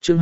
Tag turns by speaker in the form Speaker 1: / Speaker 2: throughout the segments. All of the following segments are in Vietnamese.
Speaker 1: chương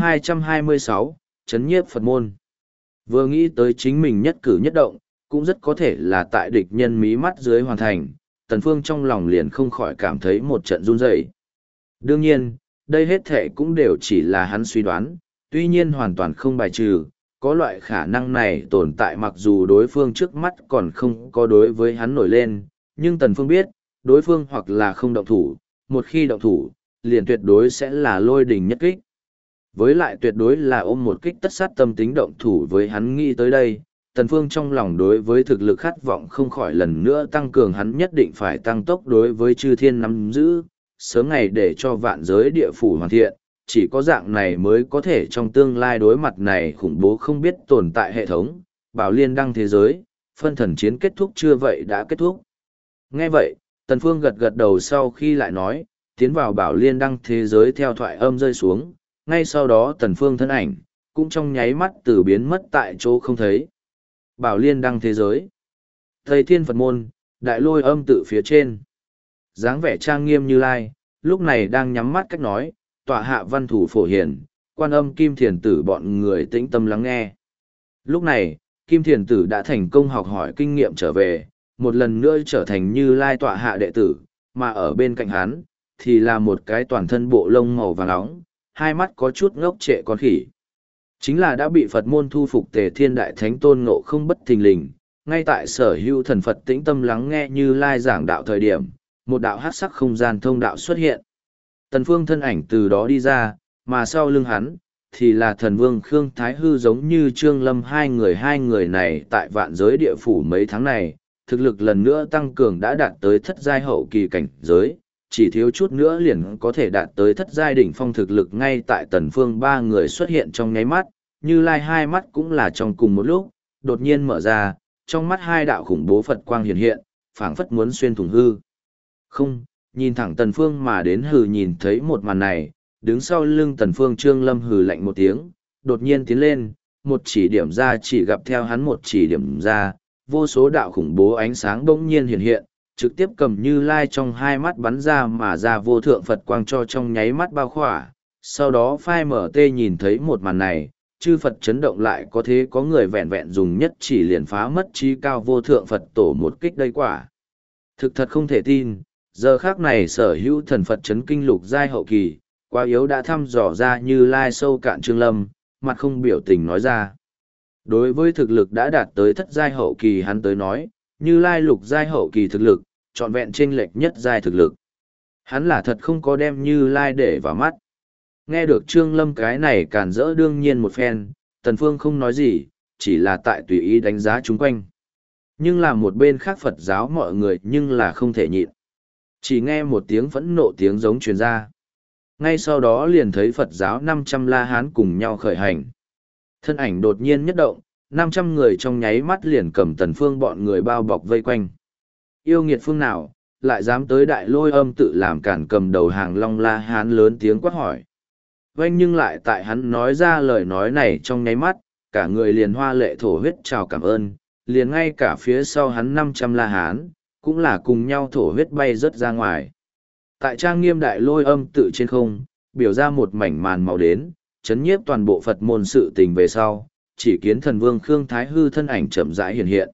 Speaker 1: 226, Chấn nhiếp Phật môn. Vừa nghĩ tới chính mình nhất cử nhất động, cũng rất có thể là tại địch nhân mí mắt dưới hoàn thành, Tần Phương trong lòng liền không khỏi cảm thấy một trận run rẩy. Đương nhiên, đây hết thể cũng đều chỉ là hắn suy đoán, tuy nhiên hoàn toàn không bài trừ, có loại khả năng này tồn tại mặc dù đối phương trước mắt còn không có đối với hắn nổi lên, nhưng Tần Phương biết, đối phương hoặc là không động thủ, một khi động thủ, liền tuyệt đối sẽ là lôi đình nhất kích. Với lại tuyệt đối là ôm một kích tất sát tâm tính động thủ với hắn nghĩ tới đây, Tần Phương trong lòng đối với thực lực khát vọng không khỏi lần nữa tăng cường, hắn nhất định phải tăng tốc đối với chư thiên nắm giữ, sớm ngày để cho vạn giới địa phủ hoàn thiện, chỉ có dạng này mới có thể trong tương lai đối mặt này khủng bố không biết tồn tại hệ thống, bảo liên đăng thế giới, phân thần chiến kết thúc chưa vậy đã kết thúc. Nghe vậy, Tần Phương gật gật đầu sau khi lại nói, tiến vào bảo liên đăng thế giới theo thoại âm rơi xuống, ngay sau đó Tần Phương thân ảnh, cũng trong nháy mắt từ biến mất tại chỗ không thấy. Bảo liên đăng thế giới. Thầy Thiên Phật môn, đại lôi âm tự phía trên. Dáng vẻ trang nghiêm Như Lai, lúc này đang nhắm mắt cách nói, tọa hạ văn thủ phổ hiển, Quan Âm Kim Thiền Tử bọn người tĩnh tâm lắng nghe. Lúc này, Kim Thiền Tử đã thành công học hỏi kinh nghiệm trở về, một lần nữa trở thành Như Lai tọa hạ đệ tử, mà ở bên cạnh hắn, thì là một cái toàn thân bộ lông màu vàng nóng, hai mắt có chút ngốc trệ con khỉ. Chính là đã bị Phật môn thu phục Tề Thiên Đại Thánh Tôn Ngộ Không bất thình lình, ngay tại sở hữu thần Phật tĩnh tâm lắng nghe Như Lai giảng đạo thời điểm, một đạo hắc sắc không gian thông đạo xuất hiện. Tần Phương thân ảnh từ đó đi ra, mà sau lưng hắn, thì là thần vương Khương Thái Hư giống như Trương Lâm hai người này tại vạn giới địa phủ mấy tháng này, thực lực lần nữa tăng cường đã đạt tới thất giai hậu kỳ cảnh giới, chỉ thiếu chút nữa liền có thể đạt tới thất giai đỉnh phong thực lực ngay tại Tần Phương ba người xuất hiện trong nháy mắt, Như Lai hai mắt cũng là trong cùng một lúc, đột nhiên mở ra, trong mắt hai đạo khủng bố Phật quang hiện hiện, phảng phất muốn xuyên thủng hư. Không, nhìn thẳng Tần Phương mà đến hừ nhìn thấy một màn này, đứng sau lưng Tần Phương Trương Lâm hừ lạnh một tiếng, đột nhiên tiến lên, một chỉ điểm ra chỉ gặp theo hắn một chỉ điểm ra, vô số đạo khủng bố ánh sáng bỗng nhiên hiện hiện, trực tiếp cầm Như Lai trong hai mắt bắn ra mà ra vô thượng Phật quang cho trong nháy mắt bao khỏa. Sau đó phai mở tê nhìn thấy một màn này, chư Phật chấn động lại có thế có người vẹn vẹn dùng nhất chỉ liền phá mất trí cao vô thượng Phật tổ một kích đây quả. Thực thật không thể tin, giờ khác này sở hữu thần Phật chấn kinh lục giai hậu kỳ, quá yếu đã thăm dò ra Như Lai sâu cạn Trương Lâm, mặt không biểu tình nói ra. Đối với thực lực đã đạt tới thất giai hậu kỳ hắn tới nói, Như Lai lục giai hậu kỳ thực lực, trọn vẹn chênh lệch nhất giai thực lực. Hắn là thật không có đem Như Lai để vào mắt. Nghe được Trương Lâm cái này càn rỡ đương nhiên một phen, Tần Phương không nói gì, chỉ là tại tùy ý đánh giá chúng quanh. Nhưng là một bên khác Phật giáo mọi người nhưng là không thể nhịn. Chỉ nghe một tiếng phẫn nộ tiếng giống truyền ra. Ngay sau đó liền thấy Phật giáo 500 La Hán cùng nhau khởi hành. Thân ảnh đột nhiên nhất động, 500 người trong nháy mắt liền cầm Tần Phương bọn người bao bọc vây quanh. Yêu nghiệt phương nào, lại dám tới đại lôi âm tự làm cản cầm đầu hàng Long La Hán lớn tiếng quát hỏi. Vanh nhưng lại tại hắn nói ra lời nói này trong nháy mắt, cả người liền hoa lệ thổ huyết chào cảm ơn, liền ngay cả phía sau hắn 500 La Hán, cũng là cùng nhau thổ huyết bay rớt ra ngoài. Tại trang nghiêm đại lôi âm tự trên không, biểu ra một mảnh màn màu đến, chấn nhiếp toàn bộ Phật môn sự tình về sau, chỉ kiến thần vương Khương Thái Hư thân ảnh chậm rãi hiện hiện.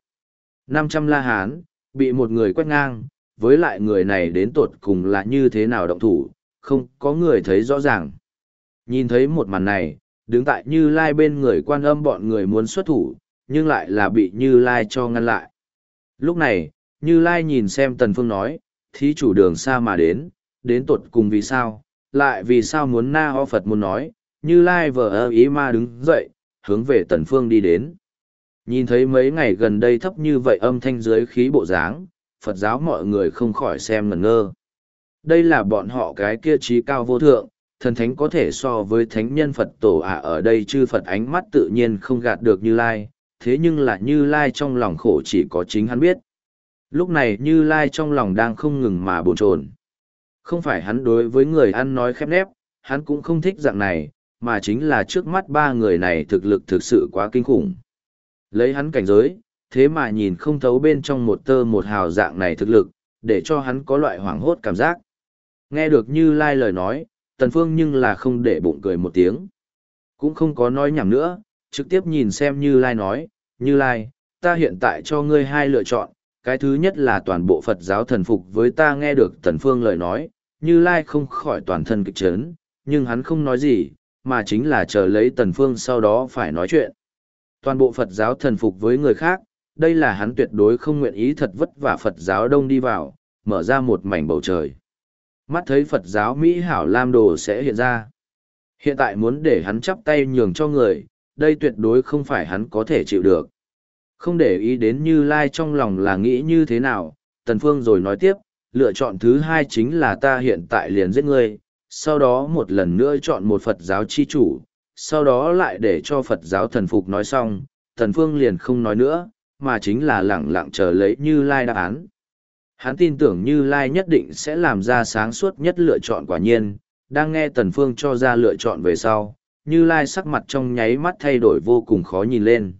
Speaker 1: 500 La Hán, bị một người quét ngang, với lại người này đến tột cùng là như thế nào động thủ, không có người thấy rõ ràng. Nhìn thấy một màn này, đứng tại Như Lai bên người Quan Âm bọn người muốn xuất thủ, nhưng lại là bị Như Lai cho ngăn lại. Lúc này, Như Lai nhìn xem Tần Phương nói, thí chủ đường xa mà đến tột cùng vì sao, lại vì sao muốn na ho Phật muốn nói, Như Lai vờ ý ma đứng dậy, hướng về Tần Phương đi đến. Nhìn thấy mấy ngày gần đây thấp như vậy âm thanh dưới khí bộ dáng, Phật giáo mọi người không khỏi xem ngẩn ngơ. Đây là bọn họ cái kia trí cao vô thượng, thần thánh có thể so với thánh nhân Phật tổ ở đây chư Phật ánh mắt tự nhiên không gạt được Như Lai, thế nhưng là Như Lai trong lòng khổ chỉ có chính hắn biết. Lúc này Như Lai trong lòng đang không ngừng mà bồn chồn. Không phải hắn đối với người ăn nói khép nép, hắn cũng không thích dạng này, mà chính là trước mắt ba người này thực lực thực sự quá kinh khủng. Lấy hắn cảnh giới, thế mà nhìn không thấu bên trong một tơ một hào dạng này thực lực, để cho hắn có loại hoảng hốt cảm giác. Nghe được Như Lai lời nói, Tần Phương nhưng là không để bụng cười một tiếng. Cũng không có nói nhảm nữa, trực tiếp nhìn xem Như Lai nói, Như Lai, ta hiện tại cho ngươi hai lựa chọn, cái thứ nhất là toàn bộ Phật giáo thần phục với ta. Nghe được Tần Phương lời nói, Như Lai không khỏi toàn thân kịch chấn, nhưng hắn không nói gì, mà chính là chờ lấy Tần Phương sau đó phải nói chuyện. Toàn bộ Phật giáo thần phục với người khác, đây là hắn tuyệt đối không nguyện ý. Thật vất vả Phật giáo đông đi vào, mở ra một mảnh bầu trời. Mắt thấy Phật giáo Mỹ hảo lam đồ sẽ hiện ra. Hiện tại muốn để hắn chắp tay nhường cho người, đây tuyệt đối không phải hắn có thể chịu được. Không để ý đến Như Lai trong lòng là nghĩ như thế nào, Tần Phương rồi nói tiếp, lựa chọn thứ hai chính là ta hiện tại liền giết ngươi, sau đó một lần nữa chọn một Phật giáo chi chủ, sau đó lại để cho Phật giáo thần phục. Nói xong, Tần Phương liền không nói nữa, mà chính là lẳng lặng chờ lấy Như Lai đáp án. Hắn tin tưởng Như Lai nhất định sẽ làm ra sáng suốt nhất lựa chọn. Quả nhiên, đang nghe Tần Phương cho ra lựa chọn về sau, Như Lai sắc mặt trong nháy mắt thay đổi vô cùng khó nhìn lên.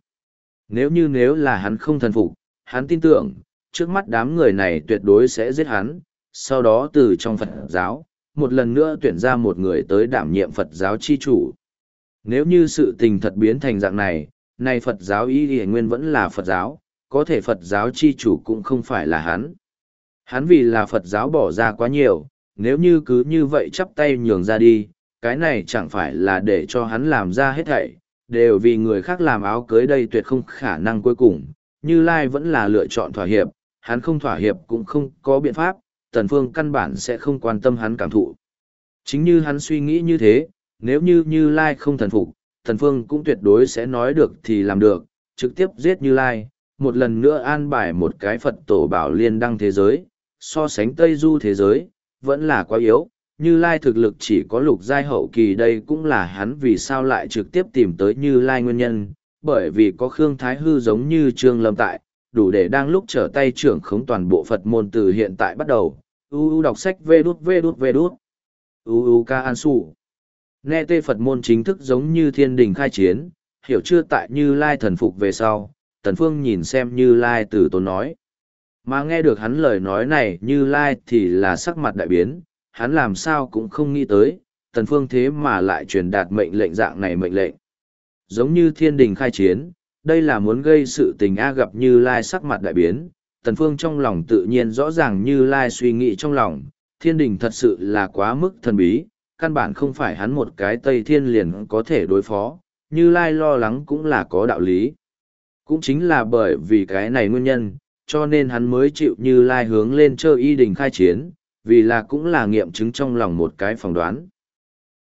Speaker 1: Nếu là hắn không thần phục, hắn tin tưởng, trước mắt đám người này tuyệt đối sẽ giết hắn, sau đó từ trong Phật giáo, một lần nữa tuyển ra một người tới đảm nhiệm Phật giáo chi chủ. Nếu như sự tình thật biến thành dạng này, nay Phật giáo Y Nguyên vẫn là Phật giáo, có thể Phật giáo chi chủ cũng không phải là hắn. Hắn vì là Phật giáo bỏ ra quá nhiều, nếu như cứ như vậy chắp tay nhường ra đi, cái này chẳng phải là để cho hắn làm ra hết thảy, đều vì người khác làm áo cưới. Đây tuyệt không khả năng. Cuối cùng, Như Lai vẫn là lựa chọn thỏa hiệp, hắn không thỏa hiệp cũng không có biện pháp, Tần Phương căn bản sẽ không quan tâm hắn cảm thụ. Chính như hắn suy nghĩ như thế, nếu như Như Lai không thần phục, Tần Phương cũng tuyệt đối sẽ nói được thì làm được, trực tiếp giết Như Lai, một lần nữa an bài một cái Phật tổ bảo liên đăng thế giới, so sánh Tây Du thế giới, vẫn là quá yếu. Như Lai thực lực chỉ có lục giai hậu kỳ, đây cũng là hắn vì sao lại trực tiếp tìm tới Như Lai nguyên nhân, bởi vì có Khương Thái Hư giống như Trương Lâm tại, đủ để đang lúc trở tay trưởng khống toàn bộ Phật môn từ hiện tại bắt đầu. Đọc sách vê đút. Ca An Sụ. Nghe tê Phật môn chính thức giống như thiên đình khai chiến, hiểu chưa? Tại Như Lai thần phục về sau, Tần Phương nhìn xem Như Lai từ tốn nói. Mà nghe được hắn lời nói này, Như Lai thì là sắc mặt đại biến, hắn làm sao cũng không nghĩ tới, Tần Phương thế mà lại truyền đạt mệnh lệnh dạng này mệnh lệnh. Giống như thiên đình khai chiến, đây là muốn gây sự tình a. Gặp Như Lai sắc mặt đại biến, Tần Phương trong lòng tự nhiên rõ ràng Như Lai suy nghĩ trong lòng, thiên đình thật sự là quá mức thần bí, căn bản không phải hắn một cái Tây Thiên liền có thể đối phó, Như Lai lo lắng cũng là có đạo lý. Cũng chính là bởi vì cái này nguyên nhân, cho nên hắn mới chịu Như Lai hướng lên Chơ Y Đình khai chiến, vì là cũng là nghiệm chứng trong lòng một cái phỏng đoán.